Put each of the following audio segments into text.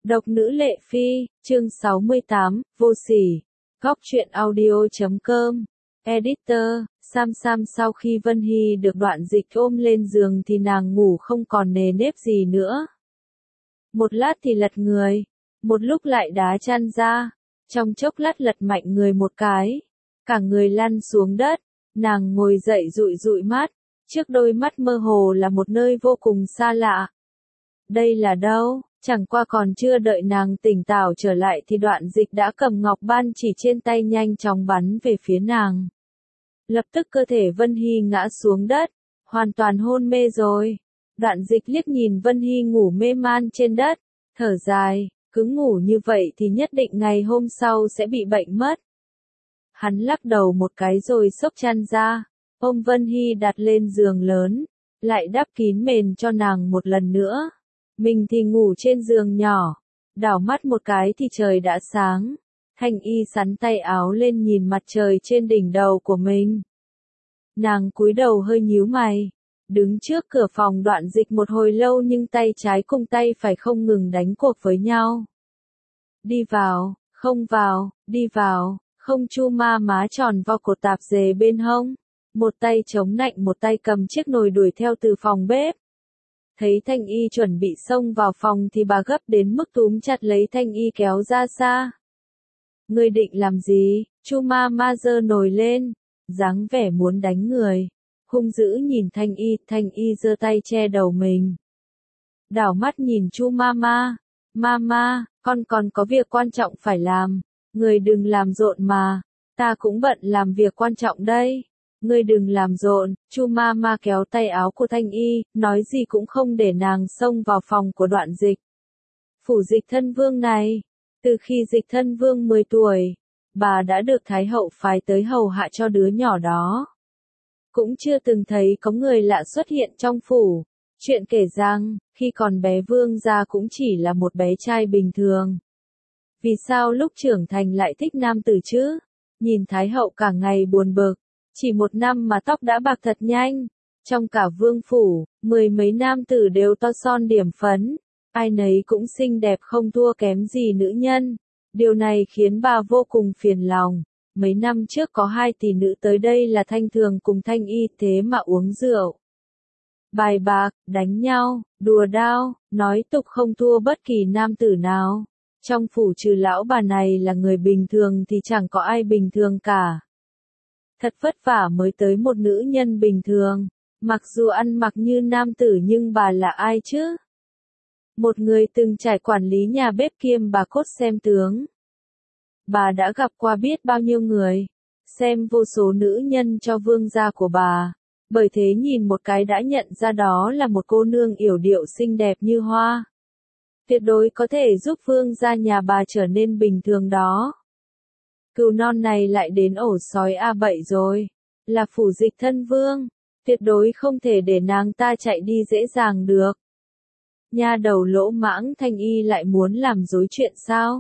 Độc nữ Lệ Phi, chương 68, vô sỉ. Góc truyện audio.com. Editor, Sam sau khi Vân Hy được Đoạn Dịch ôm lên giường thì nàng ngủ không còn nề nếp gì nữa. Một lát thì lật người, một lúc lại đá chăn ra, trong chốc lát lật mạnh người một cái, cả người lăn xuống đất, nàng ngồi dậy dụi dụi mắt, trước đôi mắt mơ hồ là một nơi vô cùng xa lạ. Đây là đâu? Chẳng qua còn chưa đợi nàng tỉnh táo trở lại thì Đoạn Dịch đã cầm ngọc ban chỉ trên tay nhanh chóng bắn về phía nàng. Lập tức cơ thể Vân Hy ngã xuống đất, hoàn toàn hôn mê rồi. Đoạn Dịch liếc nhìn Vân Hy ngủ mê man trên đất, thở dài, cứ ngủ như vậy thì nhất định ngày hôm sau sẽ bị bệnh mất. Hắn lắc đầu một cái rồi xốc chăn ra, ôm Vân Hy đặt lên giường lớn, lại đắp kín mền cho nàng một lần nữa. Mình thì ngủ trên giường nhỏ, đảo mắt một cái thì trời đã sáng. Thanh Y sắn tay áo lên nhìn mặt trời trên đỉnh đầu của mình. Nàng cúi đầu hơi nhíu mày, đứng trước cửa phòng Đoạn Dịch một hồi lâu nhưng tay trái cùng tay phải không ngừng đánh cuộc với nhau. Đi vào, không vào, đi vào, không. Chu ma má tròn vo cột tạp dề bên hông, một tay chống nạnh một tay cầm chiếc nồi đuổi theo từ phòng bếp. Thấy Thanh Y chuẩn bị xông vào phòng thì bà gấp đến mức túm chặt lấy Thanh Y kéo ra xa. Ngươi định làm gì? Chu ma giơ nồi lên, dáng vẻ muốn đánh người, hung dữ nhìn Thanh Y giơ tay che đầu mình. Đảo mắt nhìn Chu Mama, con còn có việc quan trọng phải làm, người đừng làm rộn mà, ta cũng bận làm việc quan trọng đây. Ngươi đừng làm rộn. Chu Mama kéo tay áo của Thanh Y, nói gì cũng không để nàng xông vào phòng của Đoạn Dịch. Phủ Dịch Thân Vương này, từ khi Dịch Thân Vương 10 tuổi, bà đã được Thái Hậu phái tới hầu hạ cho đứa nhỏ đó. Cũng chưa từng thấy có người lạ xuất hiện trong phủ. Chuyện kể rằng, khi còn bé Vương gia cũng chỉ là một bé trai bình thường. Vì sao lúc trưởng thành lại thích nam tử chứ? Nhìn Thái Hậu cả ngày buồn bực. Chỉ một năm mà tóc đã bạc thật nhanh. Trong cả vương phủ, 10 mấy nam tử đều to son điểm phấn. Ai nấy cũng xinh đẹp không thua kém gì nữ nhân. Điều này khiến bà vô cùng phiền lòng. Mấy năm trước có 2 tỷ nữ tới đây là Thanh Thường cùng Thanh Y thế mà uống rượu, bài bạc, đánh nhau, đùa đao, nói tục không thua bất kỳ nam tử nào. Trong phủ trừ lão bà này là người bình thường thì chẳng có ai bình thường cả. Thật vất vả mới tới một nữ nhân bình thường, mặc dù ăn mặc như nam tử nhưng bà là ai chứ? Một người từng trải quản lý nhà bếp kiêm bà cốt xem tướng. Bà đã gặp qua biết bao nhiêu người, xem vô số nữ nhân cho vương gia của bà, bởi thế nhìn một cái đã nhận ra đó là một cô nương yểu điệu xinh đẹp như hoa. Tuyệt đối có thể giúp vương gia nhà bà trở nên bình thường đó. Cừu non này lại đến ổ sói A Bậy rồi, là phủ Dịch Thân Vương, tuyệt đối không thể để nàng ta chạy đi dễ dàng được. Nha đầu lỗ mãng. Thanh Y lại muốn làm rối chuyện sao?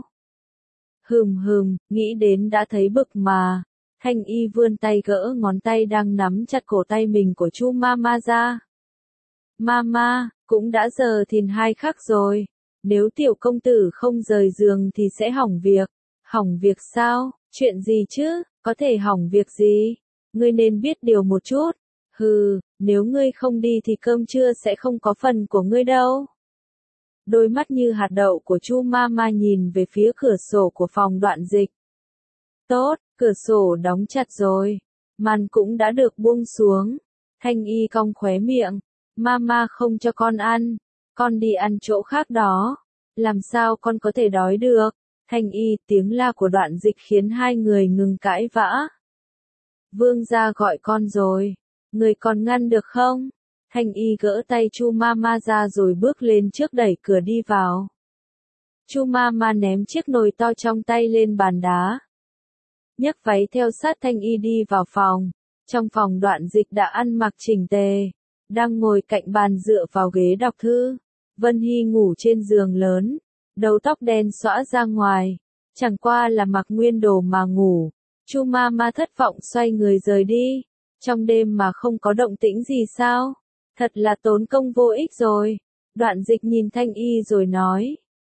Nghĩ đến đã thấy bực mà. Thanh Y vươn tay gỡ ngón tay đang nắm chặt cổ tay mình của Chu Mama ra. Mama, cũng đã giờ thìn 2 khắc rồi, nếu tiểu công tử không rời giường thì sẽ hỏng việc. Hỏng việc sao? Chuyện gì chứ? Có thể hỏng việc gì? Ngươi nên biết điều một chút. Nếu ngươi không đi thì cơm trưa sẽ không có phần của ngươi đâu. Đôi mắt như hạt đậu của Chu Mama nhìn về phía cửa sổ của phòng Đoạn Dịch. Tốt, cửa sổ đóng chặt rồi. Màn cũng đã được buông xuống. Thanh Y cong khóe miệng. Mama không cho con ăn. Con đi ăn chỗ khác đó. Làm sao con có thể đói được? Thanh Y, tiếng la của Đoạn Dịch khiến hai người ngừng cãi vã. Vương gia gọi con rồi. Người còn ngăn được không? Thanh Y gỡ tay Chu Mama ra rồi bước lên trước đẩy cửa đi vào. Chu Mama ném chiếc nồi to trong tay lên bàn đá, nhấc váy theo sát Thanh Y đi vào phòng. Trong phòng Đoạn Dịch đã ăn mặc chỉnh tề, đang ngồi cạnh bàn dựa vào ghế đọc thư. Vân Hy ngủ trên giường lớn, đầu tóc đen xõa ra ngoài, chẳng qua là mặc nguyên đồ mà ngủ. Chu Mama thất vọng xoay người rời đi. Trong đêm mà không có động tĩnh gì sao? Thật là tốn công vô ích rồi. Đoạn Dịch nhìn Thanh Y rồi nói.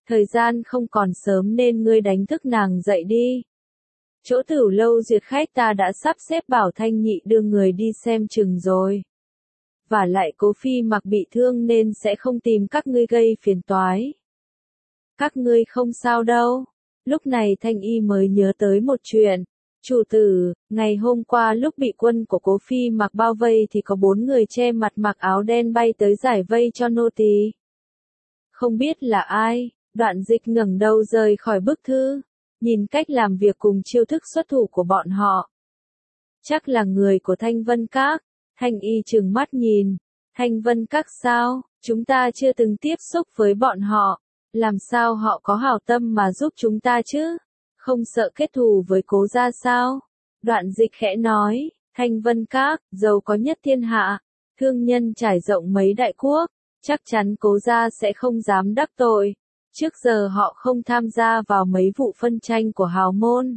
Thời gian không còn sớm nên ngươi đánh thức nàng dậy đi. Chỗ Tửu Lâu duyệt khách ta đã sắp xếp bảo Thanh Nhị đưa người đi xem chừng rồi. Và lại Cố Phi Mặc bị thương nên sẽ không tìm các ngươi gây phiền toái. Các ngươi không sao đâu. Lúc này Thanh Y mới nhớ tới một chuyện. Chủ tử, ngày hôm qua lúc bị quân của Cố Phi Mặc bao vây thì có 4 người che mặt mặc áo đen bay tới giải vây cho nô tỳ. Không biết là ai, Đoạn Dịch ngẩng đầu rời khỏi bức thư, nhìn cách làm việc cùng chiêu thức xuất thủ của bọn họ. Chắc là người của Thanh Vân Các. Thanh Y trừng mắt nhìn. Thanh Vân Các sao? Chúng ta chưa từng tiếp xúc với bọn họ. Làm sao họ có hảo tâm mà giúp chúng ta chứ? Không sợ kết thù với Cố gia sao? Đoạn Dịch khẽ nói, Thanh Vân Các, giàu có nhất thiên hạ, thương nhân trải rộng mấy đại quốc, chắc chắn Cố gia sẽ không dám đắc tội. Trước giờ họ không tham gia vào mấy vụ phân tranh của hào môn.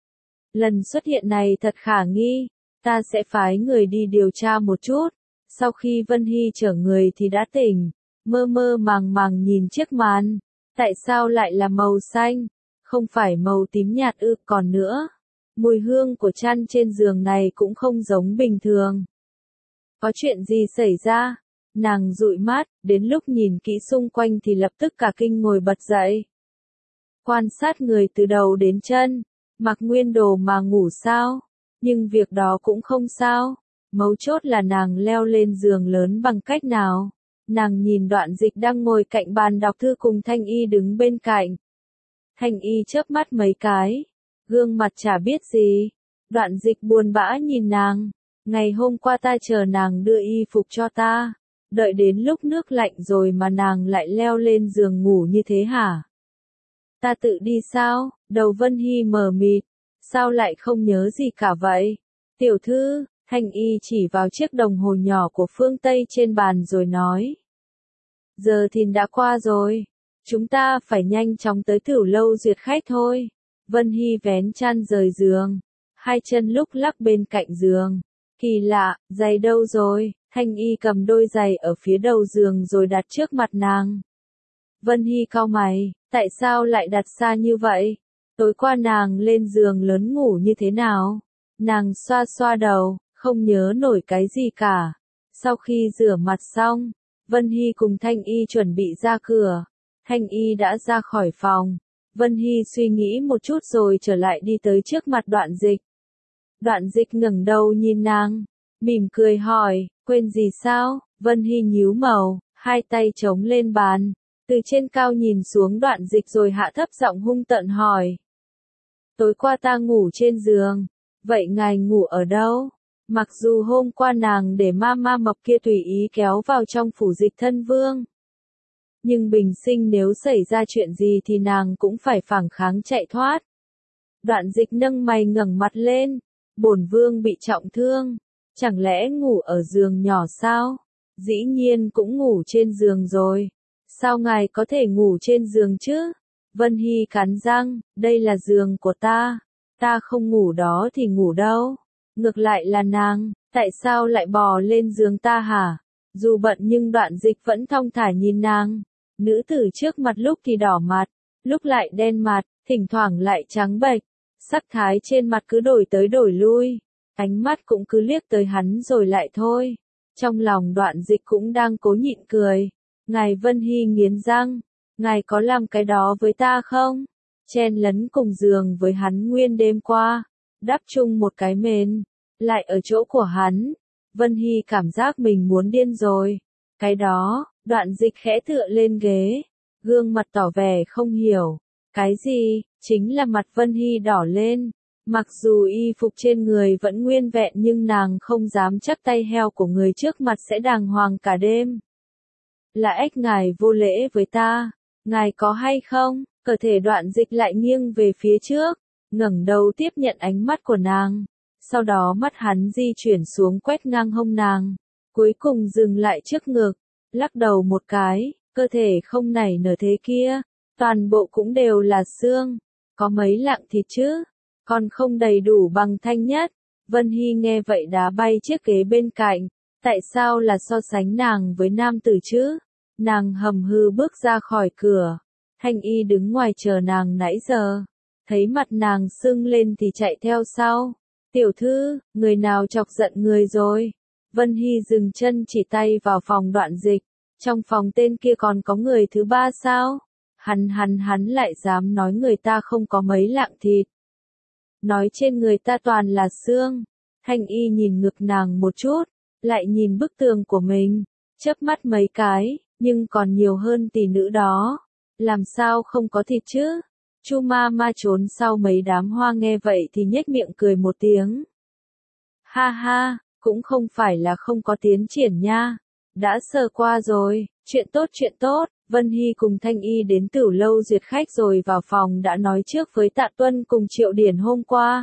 Lần xuất hiện này thật khả nghi, ta sẽ phái người đi điều tra một chút. Sau khi Vân Hy chở người thì đã tỉnh, mơ mơ màng màng nhìn chiếc màn. Tại sao lại là màu xanh? Không phải màu tím nhạt ư? Còn nữa, mùi hương của chăn trên giường này cũng không giống bình thường. Có chuyện gì xảy ra? Nàng dụi mắt, đến lúc nhìn kỹ xung quanh thì lập tức cả kinh ngồi bật dậy. Quan sát người từ đầu đến chân, mặc nguyên đồ mà ngủ sao? Nhưng việc đó cũng không sao. Mấu chốt là nàng leo lên giường lớn bằng cách nào? Nàng nhìn Đoạn Dịch đang ngồi cạnh bàn đọc thư cùng Thanh Y đứng bên cạnh. Thanh Y chớp mắt mấy cái, gương mặt chả biết gì. Đoạn Dịch buồn bã nhìn nàng. Ngày hôm qua ta chờ nàng đưa y phục cho ta. Đợi đến lúc nước lạnh rồi mà nàng lại leo lên giường ngủ như thế hả? Ta tự đi sao? Đầu Vân Hy mờ mịt. Sao lại không nhớ gì cả vậy? Tiểu thư, Thanh Y chỉ vào chiếc đồng hồ nhỏ của phương Tây trên bàn rồi nói. Giờ thìn đã qua rồi. Chúng ta phải nhanh chóng tới Tửu Lâu duyệt khách thôi. Vân Hy vén chăn rời giường. Hai chân lúc lắc bên cạnh giường. Kỳ lạ, giày đâu rồi? Thanh Y cầm đôi giày ở phía đầu giường rồi đặt trước mặt nàng. Vân Hy cau mày, tại sao lại đặt xa như vậy? Tối qua nàng lên giường lớn ngủ như thế nào? Nàng xoa xoa đầu, không nhớ nổi cái gì cả. Sau khi rửa mặt xong, Vân Hy cùng Thanh Y chuẩn bị ra cửa. Thanh Y đã ra khỏi phòng. Vân Hy suy nghĩ một chút rồi trở lại đi tới trước mặt Đoạn Dịch. Đoạn Dịch ngẩng đầu nhìn nàng, mỉm cười hỏi, quên gì sao? Vân Hy nhíu mày, hai tay chống lên bàn, từ trên cao nhìn xuống Đoạn Dịch rồi hạ thấp giọng hung tợn hỏi. Tối qua ta ngủ trên giường, vậy ngài ngủ ở đâu? Mặc dù hôm qua nàng để ma mập kia tùy ý kéo vào trong phủ Dịch Thân Vương. Nhưng bình sinh nếu xảy ra chuyện gì thì nàng cũng phải phản kháng chạy thoát. Đoạn Dịch nâng mày ngẩng mặt lên, bổn vương bị trọng thương, chẳng lẽ ngủ ở giường nhỏ sao? Dĩ nhiên cũng ngủ trên giường rồi. Sao ngài có thể ngủ trên giường chứ? Vân Hy cắn răng, đây là giường của ta không ngủ đó thì ngủ đâu. Ngược lại là nàng, tại sao lại bò lên giường ta hả? Dù bận nhưng Đoạn Dịch vẫn thong thả nhìn nàng. Nữ tử trước mặt lúc thì đỏ mặt, lúc lại đen mặt, thỉnh thoảng lại trắng bệch. Sắc thái trên mặt cứ đổi tới đổi lui, ánh mắt cũng cứ liếc tới hắn rồi lại thôi. Trong lòng Đoạn Dịch cũng đang cố nhịn cười. Ngài Vân Hy nghiến răng, ngài có làm cái đó với ta không? Chen lấn cùng giường với hắn nguyên đêm qua, đắp chung một cái mền, lại ở chỗ của hắn. Vân Hy cảm giác mình muốn điên rồi. Cái đó, Đoạn Dịch khẽ tựa lên ghế, gương mặt tỏ vẻ không hiểu. Cái gì? Chính là mặt Vân Hy đỏ lên. Mặc dù y phục trên người vẫn nguyên vẹn nhưng nàng không dám chắc tay heo của người trước mặt sẽ đàng hoàng cả đêm. Là ếch ngài vô lễ với ta, ngài có hay không? Cơ thể Đoạn Dịch lại nghiêng về phía trước, ngẩng đầu tiếp nhận ánh mắt của nàng. Sau đó mắt hắn di chuyển xuống quét ngang hông nàng, cuối cùng dừng lại trước ngực, lắc đầu một cái, cơ thể không nảy nở thế kia, toàn bộ cũng đều là xương, có mấy lạng thịt chứ, còn không đầy đủ bằng Thanh Nhất. Vân Hy nghe vậy đá bay chiếc ghế bên cạnh, tại sao là so sánh nàng với nam tử chứ? Nàng hầm hừ bước ra khỏi cửa, Thanh Y đứng ngoài chờ nàng nãy giờ, thấy mặt nàng sưng lên thì chạy theo sau. Tiểu thư, người nào chọc giận người rồi? Vân Hy dừng chân chỉ tay vào phòng Đoạn Dịch. Trong phòng tên kia còn có người thứ ba sao? Hắn lại dám nói người ta không có mấy lạng thịt. Nói trên người ta toàn là xương. Thanh Y nhìn ngực nàng một chút, lại nhìn bức tường của mình, chớp mắt mấy cái, nhưng còn nhiều hơn tỷ nữ đó. Làm sao không có thịt chứ? Chu ma ma trốn sau mấy đám hoa nghe vậy thì nhếch miệng cười một tiếng. Ha ha, cũng không phải là không có tiến triển nha. Đã sờ qua rồi, chuyện tốt. Vân Hy cùng Thanh Y đến Tửu Lâu duyệt khách rồi vào phòng đã nói trước với Tạ Tuân cùng Triệu Điển hôm qua.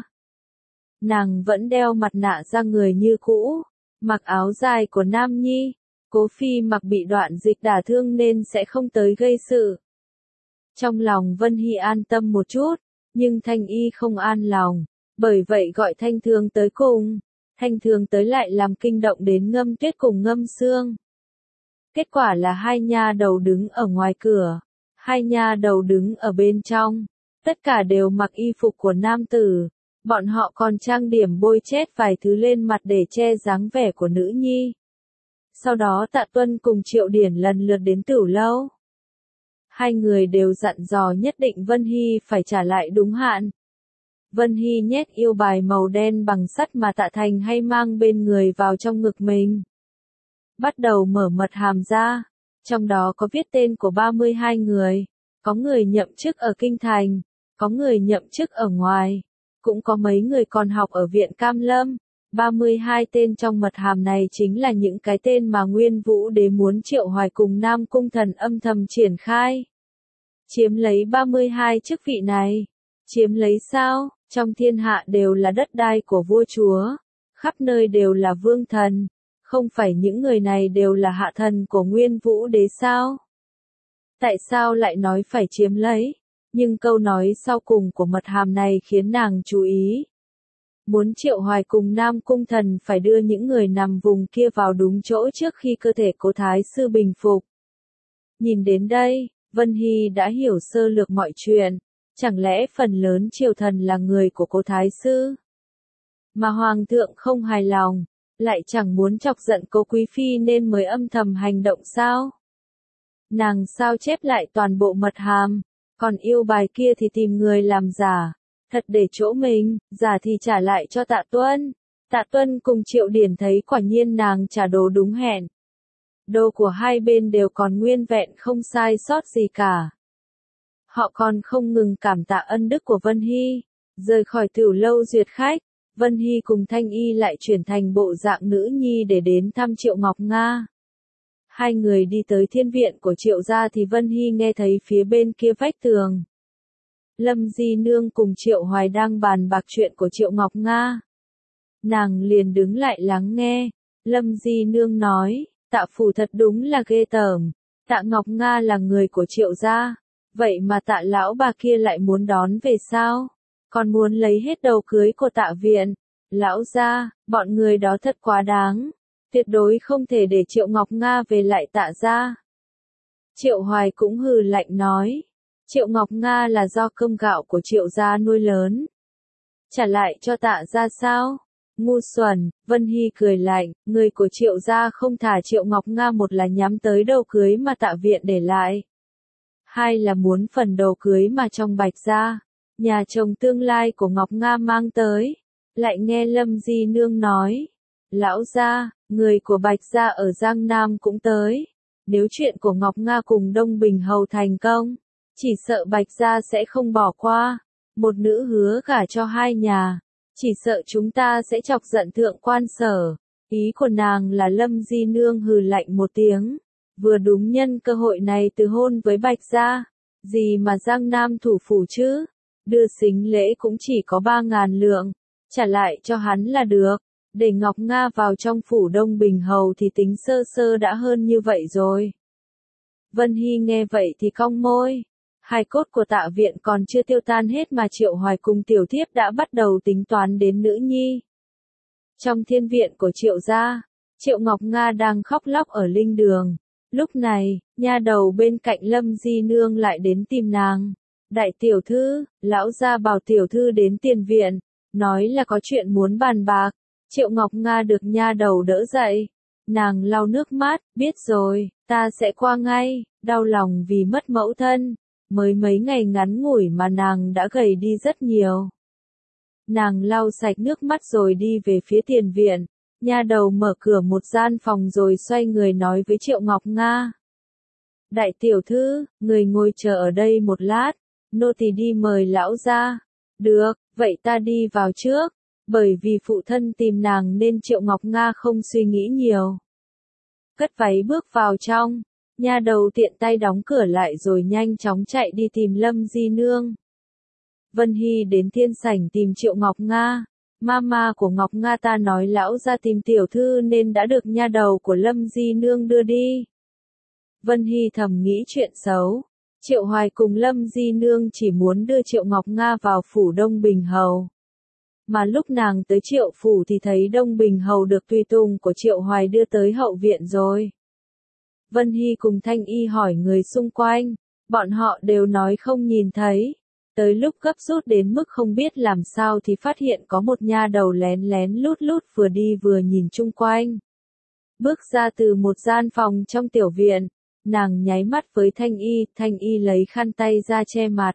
Nàng vẫn đeo mặt nạ ra người như cũ, mặc áo dài của nam nhi. Cố Phi mặc bị Đoạn Dịch đả thương nên sẽ không tới gây sự. Trong lòng Vân Hy an tâm một chút, nhưng Thanh Y không an lòng, bởi vậy gọi Thanh Thường tới cùng. Thanh Thường tới lại làm kinh động đến Ngâm Tuyết cùng Ngâm Sương. Kết quả là hai nha đầu đứng ở ngoài cửa, hai nha đầu đứng ở bên trong, tất cả đều mặc y phục của nam tử, bọn họ còn trang điểm bôi chét vài thứ lên mặt để che dáng vẻ của nữ nhi. Sau đó Tạ Tuân cùng Triệu Điển lần lượt đến Tửu Lâu. Hai người đều dặn dò nhất định Vân Hy phải trả lại đúng hạn. Vân Hy nhét yêu bài màu đen bằng sắt mà Tạ Thành hay mang bên người vào trong ngực mình. Bắt đầu mở mật hàm ra, trong đó có viết tên của 32 người, có người nhậm chức ở Kinh Thành, có người nhậm chức ở ngoài, cũng có mấy người còn học ở Viện Cam Lâm. 32 tên trong mật hàm này chính là những cái tên mà Nguyên Vũ Đế muốn Triệu Hoài cùng Nam Cung Thần âm thầm triển khai. Chiếm lấy 32 chức vị này. Chiếm lấy sao? Trong thiên hạ đều là đất đai của vua chúa, khắp nơi đều là vương thần, không phải những người này đều là hạ thần của Nguyên Vũ Đế sao? Tại sao lại nói phải chiếm lấy? Nhưng câu nói sau cùng của mật hàm này khiến nàng chú ý. Muốn Triệu Hoài cùng Nam Cung Thần phải đưa những người nằm vùng kia vào đúng chỗ trước khi cơ thể Cố Thái Sư bình phục. Nhìn đến đây, Vân Hy đã hiểu sơ lược mọi chuyện. Chẳng lẽ phần lớn triều thần là người của Cố Thái Sư? Mà Hoàng thượng không hài lòng, lại chẳng muốn chọc giận Cố Quý Phi nên mới âm thầm hành động sao? Nàng sao chép lại toàn bộ mật hàm, còn yêu bài kia thì tìm người làm giả. Thật để chỗ mình, giả thì trả lại cho Tạ Tuân. Tạ Tuân cùng Triệu Điển thấy quả nhiên nàng trả đồ đúng hẹn. Đồ của hai bên đều còn nguyên vẹn không sai sót gì cả. Họ còn không ngừng cảm tạ ân đức của Vân Hy. Rời khỏi Tửu Lâu duyệt khách, Vân Hy cùng Thanh Y lại chuyển thành bộ dạng nữ nhi để đến thăm Triệu Ngọc Nga. Hai người đi tới thiên viện của Triệu gia thì Vân Hy nghe thấy phía bên kia vách tường. Lâm Di Nương cùng Triệu Hoài đang bàn bạc chuyện của Triệu Ngọc Nga. Nàng liền đứng lại lắng nghe. Lâm Di Nương nói, Tạ phủ thật đúng là ghê tởm. Tạ Ngọc Nga là người của Triệu gia. Vậy mà Tạ lão bà kia lại muốn đón về sao? Còn muốn lấy hết đầu cưới của Tạ viện. Lão gia, bọn người đó thật quá đáng. Tuyệt đối không thể để Triệu Ngọc Nga về lại Tạ gia. Triệu Hoài cũng hừ lạnh nói. Triệu Ngọc Nga là do cơm gạo của Triệu gia nuôi lớn. Trả lại cho Tạ gia sao? Ngu xuẩn, Vân Hy cười lạnh, người của Triệu gia không thả Triệu Ngọc Nga, một là nhắm tới đầu cưới mà Tạ viện để lại. Hai là muốn phần đầu cưới mà trong Bạch gia, nhà chồng tương lai của Ngọc Nga mang tới. Lại nghe Lâm Di Nương nói, lão gia, người của Bạch gia ở Giang Nam cũng tới. Nếu chuyện của Ngọc Nga cùng Đông Bình Hầu thành công, chỉ sợ Bạch gia sẽ không bỏ qua. Một nữ hứa gả cho hai nhà, chỉ sợ chúng ta sẽ chọc giận thượng quan Sở. Ý của nàng là Lâm Di Nương hừ lạnh một tiếng. Vừa đúng nhân cơ hội này từ hôn với Bạch gia. Gì mà Giang Nam thủ phủ chứ? Đưa sính lễ cũng chỉ có 3.000 lượng. Trả lại cho hắn là được. Để Ngọc Nga vào trong phủ Đông Bình Hầu thì tính sơ sơ đã hơn như vậy rồi. Vân Hy nghe vậy thì cong môi. Hài cốt của Tạ viện còn chưa tiêu tan hết mà Triệu Hoài cùng tiểu thiếp đã bắt đầu tính toán đến nữ nhi. Trong thiên viện của Triệu gia, Triệu Ngọc Nga đang khóc lóc ở linh đường. Lúc này, nha đầu bên cạnh Lâm Di Nương lại đến tìm nàng. Đại tiểu thư, lão gia bảo tiểu thư đến tiền viện, nói là có chuyện muốn bàn bạc. Triệu Ngọc Nga được nha đầu đỡ dậy. Nàng lau nước mắt, biết rồi, ta sẽ qua ngay, đau lòng vì mất mẫu thân. Mới mấy ngày ngắn ngủi mà nàng đã gầy đi rất nhiều. Nàng lau sạch nước mắt rồi đi về phía tiền viện. Nha đầu mở cửa một gian phòng rồi xoay người nói với Triệu Ngọc Nga. Đại tiểu thư, người ngồi chờ ở đây một lát, nô tỳ đi mời lão ra. Được, vậy ta đi vào trước. Bởi vì phụ thân tìm nàng nên Triệu Ngọc Nga không suy nghĩ nhiều. Cất váy bước vào trong, nha đầu tiện tay đóng cửa lại rồi nhanh chóng chạy đi tìm Lâm Di Nương. Vân Hy đến thiên sảnh tìm Triệu Ngọc Nga. Mama của Ngọc Nga ta nói lão ra tìm tiểu thư nên đã được nha đầu của Lâm Di Nương đưa đi. Vân Hy thầm nghĩ chuyện xấu. Triệu Hoài cùng Lâm Di Nương chỉ muốn đưa Triệu Ngọc Nga vào phủ Đông Bình Hầu. Mà lúc nàng tới Triệu phủ thì thấy Đông Bình Hầu được tùy tùng của Triệu Hoài đưa tới hậu viện rồi. Vân Hy cùng Thanh Y hỏi người xung quanh, bọn họ đều nói không nhìn thấy. Tới lúc gấp rút đến mức không biết làm sao thì phát hiện có một nha đầu lén lén lút lút vừa đi vừa nhìn chung quanh. Bước ra từ một gian phòng trong tiểu viện, nàng nháy mắt với Thanh Y lấy khăn tay ra che mặt.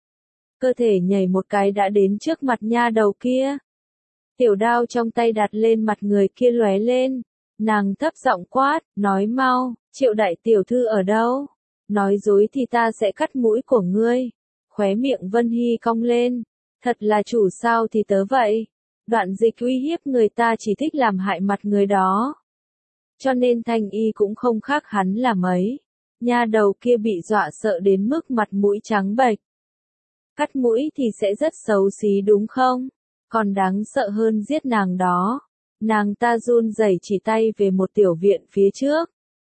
Cơ thể nhảy một cái đã đến trước mặt nha đầu kia. Tiểu đao trong tay đặt lên mặt người kia lóe lên. Nàng thấp giọng quát, nói mau, Triệu đại tiểu thư ở đâu? Nói dối thì ta sẽ cắt mũi của ngươi. Khóe miệng Vân Hy cong lên. Thật là chủ sao thì tớ vậy. Đoạn Dịch uy hiếp người ta chỉ thích làm hại mặt người đó. Cho nên Thanh Y cũng không khác hắn là mấy. Nha đầu kia bị dọa sợ đến mức mặt mũi trắng bệch. Cắt mũi thì sẽ rất xấu xí đúng không? Còn đáng sợ hơn giết nàng đó. Nàng ta run rẩy chỉ tay về một tiểu viện phía trước.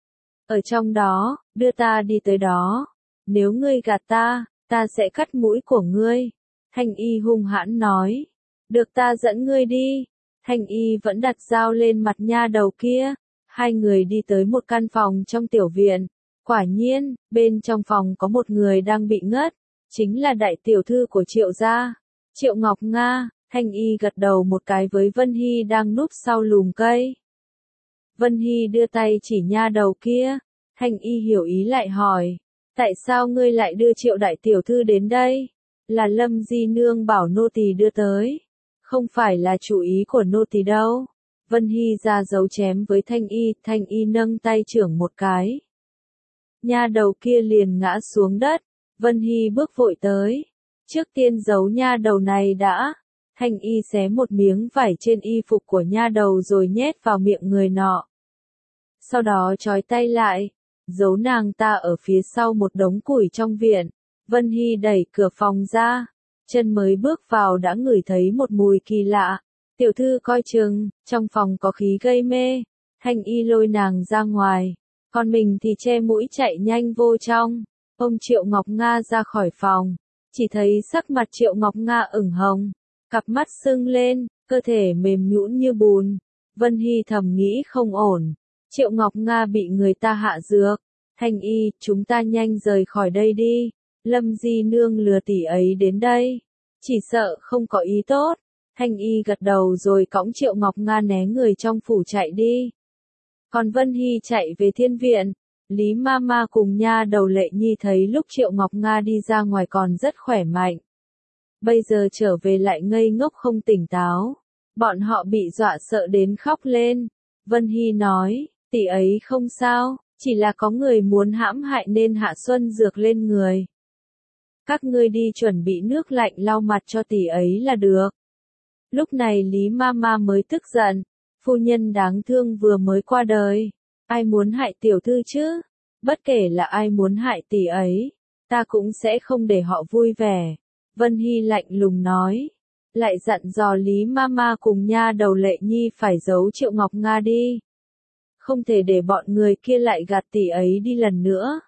Ở trong đó, đưa ta đi tới đó. Nếu ngươi gạt ta, ta sẽ cắt mũi của ngươi. Thanh Y hung hãn nói. Được ta dẫn ngươi đi. Thanh Y vẫn đặt dao lên mặt nha đầu kia. Hai người đi tới một căn phòng trong tiểu viện. Quả nhiên, bên trong phòng có một người đang bị ngất. Chính là đại tiểu thư của Triệu gia. Triệu Ngọc Nga. Thanh Y gật đầu một cái với Vân Hy đang núp sau lùm cây. Vân Hy đưa tay chỉ nha đầu kia. Thanh Y hiểu ý lại hỏi. Tại sao ngươi lại đưa Triệu đại tiểu thư đến đây? Là Lâm Di Nương bảo nô tỳ đưa tới. Không phải là chủ ý của nô tỳ đâu. Vân Hy ra dấu chém với Thanh Y nâng tay chưởng một cái. Nha đầu kia liền ngã xuống đất. Vân Hy bước vội tới. Trước tiên giấu nha đầu này đã. Thanh Y xé một miếng vải trên y phục của nha đầu rồi nhét vào miệng người nọ. Sau đó trói tay lại, giấu nàng ta ở phía sau một đống củi trong viện. Vân Hy đẩy cửa phòng ra, chân mới bước vào đã ngửi thấy một mùi kỳ lạ. Tiểu thư coi chừng, trong phòng có khí gây mê. Thanh Y lôi nàng ra ngoài, còn mình thì che mũi chạy nhanh vô trong. Ông Triệu Ngọc Nga ra khỏi phòng, chỉ thấy sắc mặt Triệu Ngọc Nga ửng hồng, cặp mắt sưng lên, cơ thể mềm nhũn như bùn. Vân Hy thầm nghĩ không ổn, Triệu Ngọc Nga bị người ta hạ dược. Thanh Y, chúng ta nhanh rời khỏi đây đi. Lâm Di Nương lừa tỷ ấy đến đây, chỉ sợ không có ý tốt. Thanh Y gật đầu rồi cõng Triệu Ngọc Nga né người trong phủ chạy đi. Còn Vân Hy chạy về thiên viện. Lý Mama cùng nha đầu Lệ Nhi thấy lúc Triệu Ngọc Nga đi ra ngoài còn rất khỏe mạnh. Bây giờ trở về lại ngây ngốc không tỉnh táo. Bọn họ bị dọa sợ đến khóc lên. Vân Hy nói, tỷ ấy không sao, chỉ là có người muốn hãm hại nên hạ xuân dược lên người. Các ngươi đi chuẩn bị nước lạnh lau mặt cho tỷ ấy là được. Lúc này Lý Mama mới tức giận. Phu nhân đáng thương vừa mới qua đời. Ai muốn hại tiểu thư chứ? Bất kể là ai muốn hại tỷ ấy, ta cũng sẽ không để họ vui vẻ. Vân Hy lạnh lùng nói. Lại dặn dò Lý Mama cùng nha đầu Lệ Nhi phải giấu Triệu Ngọc Nga đi. Không thể để bọn người kia lại gạt tỷ ấy đi lần nữa.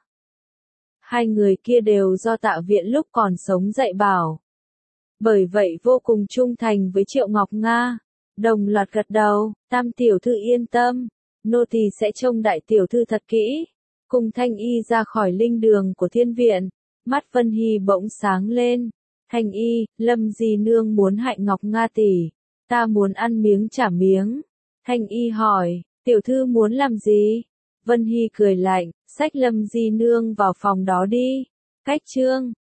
Hai người kia đều do Tạ Viện lúc còn sống dạy bảo. Bởi vậy vô cùng trung thành với Triệu Ngọc Nga. Đồng loạt gật đầu, Tam tiểu thư yên tâm. Nô tỳ sẽ trông đại tiểu thư thật kỹ. Cùng Thanh Y ra khỏi linh đường của thiên viện, mắt Vân Hy bỗng sáng lên. Thanh Y, Lâm Di Nương muốn hại Ngọc Nga tỷ, ta muốn ăn miếng trả miếng. Thanh Y hỏi, tiểu thư muốn làm gì? Vân Hy cười lạnh, xách Lâm Di Nương vào phòng đó đi. Cách chương